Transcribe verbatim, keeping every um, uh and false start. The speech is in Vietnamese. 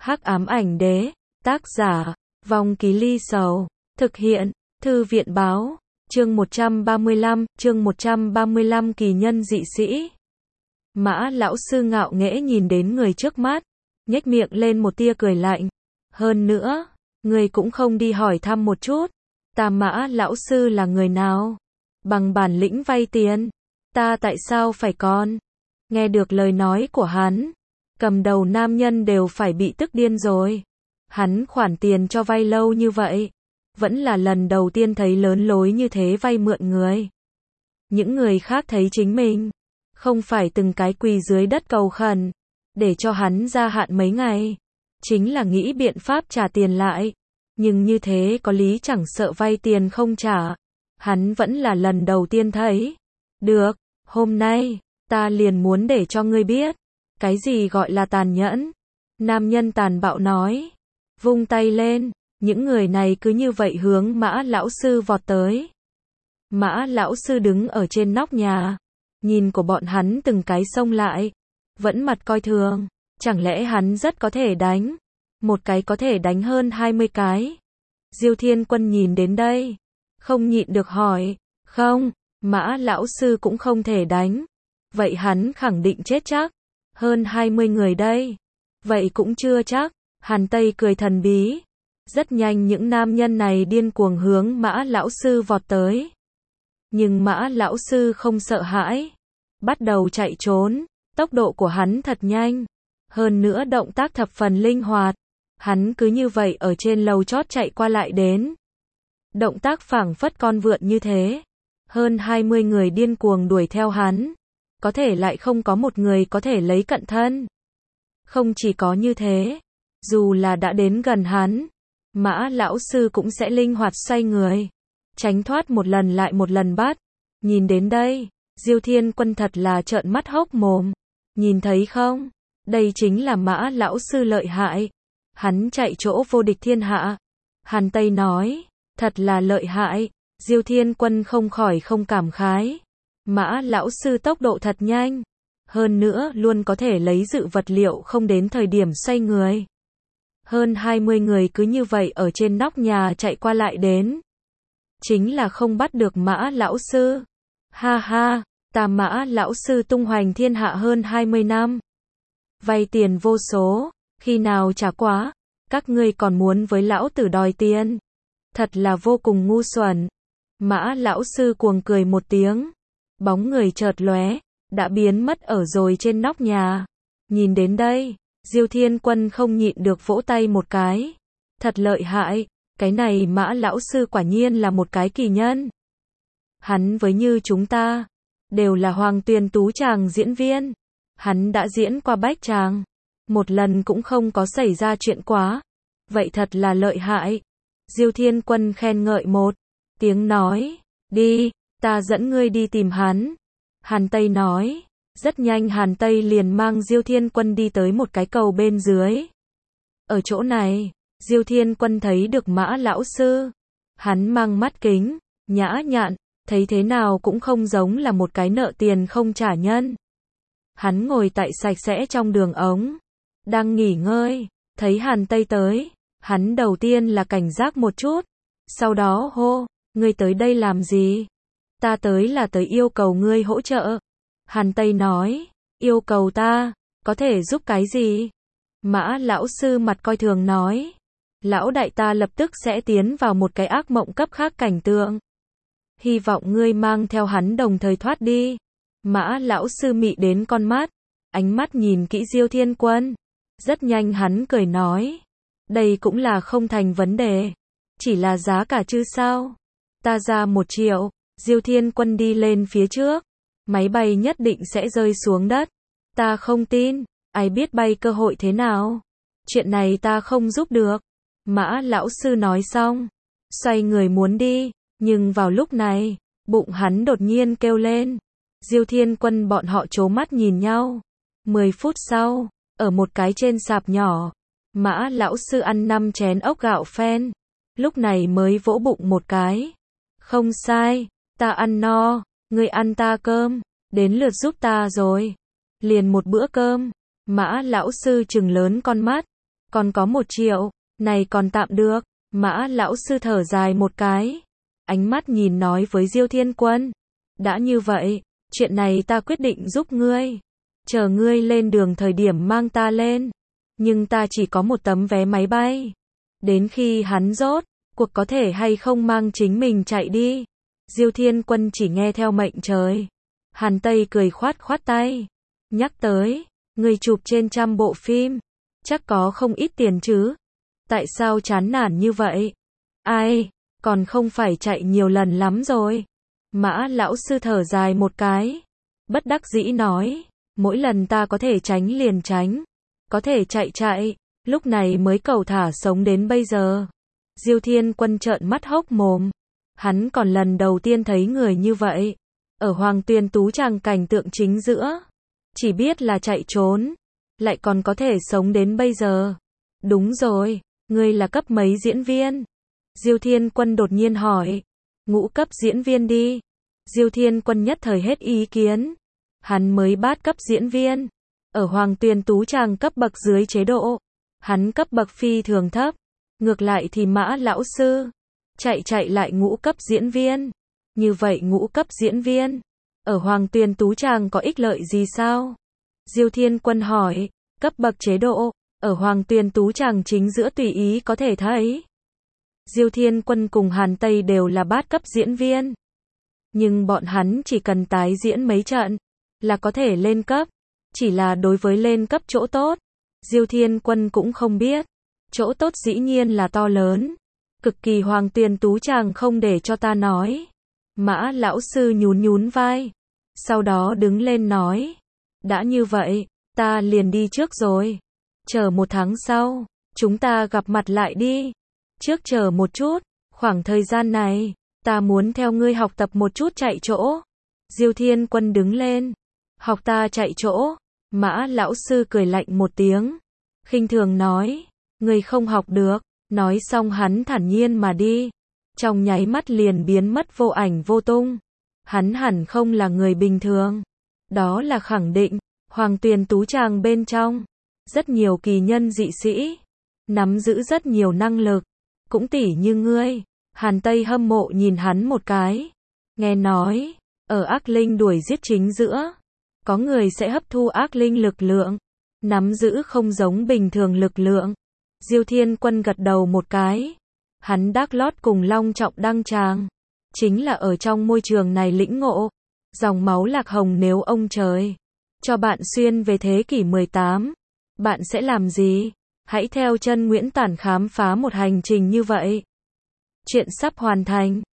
Hắc ám ảnh đế, tác giả, Vong Ký Ly Sầu, thực hiện, Thư viện báo, chương một trăm ba mươi lăm, chương một trăm ba mươi lăm kỳ nhân dị sĩ. Mã lão sư ngạo nghễ nhìn đến người trước mắt, nhếch miệng lên một tia cười lạnh. Hơn nữa, người cũng không đi hỏi thăm một chút, ta Mã lão sư là người nào? Bằng bản lĩnh vay tiền, ta tại sao phải còn? Nghe được lời nói của hắn, cầm đầu nam nhân đều phải bị tức điên rồi. Hắn khoản tiền cho vay lâu như vậy, vẫn là lần đầu tiên thấy lớn lối như thế vay mượn người. Những người khác thấy chính mình, không phải từng cái quỳ dưới đất cầu khẩn, để cho hắn gia hạn mấy ngày, chính là nghĩ biện pháp trả tiền lại. Nhưng như thế có lý chẳng sợ vay tiền không trả. Hắn vẫn là lần đầu tiên thấy. Được, hôm nay, ta liền muốn để cho ngươi biết, cái gì gọi là tàn nhẫn. Nam nhân tàn bạo nói, vung tay lên, những người này cứ như vậy hướng Mã lão sư vọt tới. Mã lão sư đứng ở trên nóc nhà, nhìn của bọn hắn từng cái xông lại, vẫn mặt coi thường, chẳng lẽ hắn rất có thể đánh, một cái có thể đánh hơn hai mươi cái. Diêu Thiên Quân nhìn đến đây, không nhịn được hỏi, không, Mã lão sư cũng không thể đánh, vậy hắn khẳng định chết chắc. Hơn hai mươi người đây, vậy cũng chưa chắc. Hàn Tây cười thần bí. Rất nhanh những nam nhân này điên cuồng hướng Mã lão sư vọt tới. Nhưng Mã lão sư không sợ hãi, bắt đầu chạy trốn. Tốc độ của hắn thật nhanh, hơn nữa động tác thập phần linh hoạt. Hắn cứ như vậy ở trên lầu chót chạy qua lại đến. Động tác phảng phất con vượn như thế. Hơn hai mươi người điên cuồng đuổi theo hắn, có thể lại không có một người có thể lấy cận thân. Không chỉ có như thế, dù là đã đến gần hắn, Mã lão sư cũng sẽ linh hoạt xoay người, tránh thoát một lần lại một lần bắt. Nhìn đến đây, Diêu Thiên Quân thật là trợn mắt hốc mồm. Nhìn thấy không? Đây chính là Mã lão sư lợi hại. Hắn chạy chỗ vô địch thiên hạ. Hàn Tây nói, thật là lợi hại. Diêu Thiên Quân không khỏi không cảm khái. Mã lão sư tốc độ thật nhanh, hơn nữa luôn có thể lấy dự vật liệu không đến thời điểm xoay người. Hơn hai mươi người cứ như vậy ở trên nóc nhà chạy qua lại đến. Chính là không bắt được Mã lão sư. Ha ha, ta Mã lão sư tung hoành thiên hạ hơn hai mươi năm. Vay tiền vô số, khi nào trả quá, các ngươi còn muốn với lão tử đòi tiền. Thật là vô cùng ngu xuẩn. Mã lão sư cuồng cười một tiếng. Bóng người chợt lóe, đã biến mất ở rồi trên nóc nhà. Nhìn đến đây, Diêu Thiên Quân không nhịn được vỗ tay một cái. Thật lợi hại, cái này Mã lão sư quả nhiên là một cái kỳ nhân. Hắn với như chúng ta, đều là Hoàng Tuyền Tú Tràng diễn viên. Hắn đã diễn qua Bách Tràng, một lần cũng không có xảy ra chuyện quá. Vậy thật là lợi hại. Diêu Thiên Quân khen ngợi một tiếng nói, đi, ta dẫn ngươi đi tìm hắn. Hàn Tây nói, rất nhanh Hàn Tây liền mang Diêu Thiên Quân đi tới một cái cầu bên dưới. Ở chỗ này, Diêu Thiên Quân thấy được Mã lão sư. Hắn mang mắt kính, nhã nhặn, thấy thế nào cũng không giống là một cái nợ tiền không trả nhân. Hắn ngồi tại sạch sẽ trong đường ống, đang nghỉ ngơi, thấy Hàn Tây tới, hắn đầu tiên là cảnh giác một chút, sau đó hô, ngươi tới đây làm gì? Ta tới là tới yêu cầu ngươi hỗ trợ. Hàn Tây nói, yêu cầu ta, có thể giúp cái gì? Mã lão sư mặt coi thường nói, lão đại ta lập tức sẽ tiến vào một cái ác mộng cấp khác cảnh tượng. Hy vọng ngươi mang theo hắn đồng thời thoát đi. Mã lão sư mị đến con mắt, ánh mắt nhìn kỹ Diêu Thiên Quân. Rất nhanh hắn cười nói, đây cũng là không thành vấn đề. Chỉ là giá cả chứ sao? Ta ra một triệu. Diêu Thiên Quân đi lên phía trước. Máy bay nhất định sẽ rơi xuống đất. Ta không tin. Ai biết bay cơ hội thế nào? Chuyện này ta không giúp được. Mã lão sư nói xong, xoay người muốn đi. Nhưng vào lúc này, bụng hắn đột nhiên kêu lên. Diêu Thiên Quân bọn họ trố mắt nhìn nhau. Mười phút sau, ở một cái trên sạp nhỏ, Mã lão sư ăn năm chén ốc gạo phen. Lúc này mới vỗ bụng một cái. Không sai, ta ăn no, ngươi ăn ta cơm, đến lượt giúp ta rồi. Liền một bữa cơm. Mã lão sư trừng lớn con mắt, Còn có một triệu, này còn tạm được. Mã lão sư thở dài một cái. Ánh mắt nhìn nói với Diêu Thiên Quân. Đã như vậy, chuyện này ta quyết định giúp ngươi. Chờ ngươi lên đường thời điểm mang ta lên. Nhưng ta chỉ có một tấm vé máy bay. Đến khi hắn rốt, cuộc có thể hay không mang chính mình chạy đi. Diêu Thiên Quân chỉ nghe theo mệnh trời. Hàn Tây cười khoát khoát tay. Nhắc tới, người chụp trên trăm bộ phim. Chắc có không ít tiền chứ. Tại sao chán nản như vậy? Ai, còn không phải chạy nhiều lần lắm rồi. Mã lão sư thở dài một cái. Bất đắc dĩ nói. Mỗi lần ta có thể tránh liền tránh. Có thể chạy chạy. Lúc này mới cầu thả sống đến bây giờ. Diêu Thiên Quân trợn mắt hốc mồm. Hắn còn lần đầu tiên thấy người như vậy. Ở Hoàng Tuyền Tú Tràng cảnh tượng chính giữa. Chỉ biết là chạy trốn. Lại còn có thể sống đến bây giờ. Đúng rồi, ngươi là cấp mấy diễn viên? Diêu Thiên Quân đột nhiên hỏi. Ngũ cấp diễn viên đi. Diêu Thiên Quân nhất thời hết ý kiến. Hắn mới bát cấp diễn viên. Ở Hoàng Tuyền Tú Tràng cấp bậc dưới chế độ. Hắn cấp bậc phi thường thấp. Ngược lại thì Mã lão sư chạy chạy lại ngũ cấp diễn viên. Như vậy ngũ cấp diễn viên ở Hoàng Tuyền Tú Tràng có ích lợi gì sao? Diêu Thiên Quân hỏi. Cấp bậc chế độ ở Hoàng Tuyền Tú Tràng chính giữa tùy ý có thể thấy. Diêu Thiên Quân cùng Hàn Tây đều là bát cấp diễn viên. Nhưng bọn hắn chỉ cần tái diễn mấy trận là có thể lên cấp. Chỉ là đối với lên cấp chỗ tốt, Diêu Thiên Quân cũng không biết. Chỗ tốt dĩ nhiên là to lớn. Cực kỳ Hoàng Tuyền Tú Tràng không để cho ta nói. Mã lão sư nhún nhún vai. Sau đó đứng lên nói. Đã như vậy, ta liền đi trước rồi. Chờ một tháng sau, chúng ta gặp mặt lại đi. Trước chờ một chút, khoảng thời gian này, ta muốn theo ngươi học tập một chút chạy chỗ. Diêu Thiên Quân đứng lên. Học ta chạy chỗ. Mã lão sư cười lạnh một tiếng. Khinh thường nói. Ngươi không học được. Nói xong hắn thản nhiên mà đi. Trong nháy mắt liền biến mất vô ảnh vô tung. Hắn hẳn không là người bình thường. Đó là khẳng định. Hoàng Tuyền Tú Tràng bên trong. Rất nhiều kỳ nhân dị sĩ. Nắm giữ rất nhiều năng lực. Cũng tỉ như ngươi. Hàn Tây hâm mộ nhìn hắn một cái. Nghe nói. Ở ác linh đuổi giết chính giữa. Có người sẽ hấp thu ác linh lực lượng. Nắm giữ không giống bình thường lực lượng. Diêu Thiên Quân gật đầu một cái. Hắn đắc lót cùng Long Trọng Đăng Tràng. Chính là ở trong môi trường này lĩnh ngộ. Dòng máu lạc hồng nếu ông trời cho bạn xuyên về thế kỷ mười tám. Bạn sẽ làm gì? Hãy theo chân Nguyễn Tản khám phá một hành trình như vậy. Chuyện sắp hoàn thành.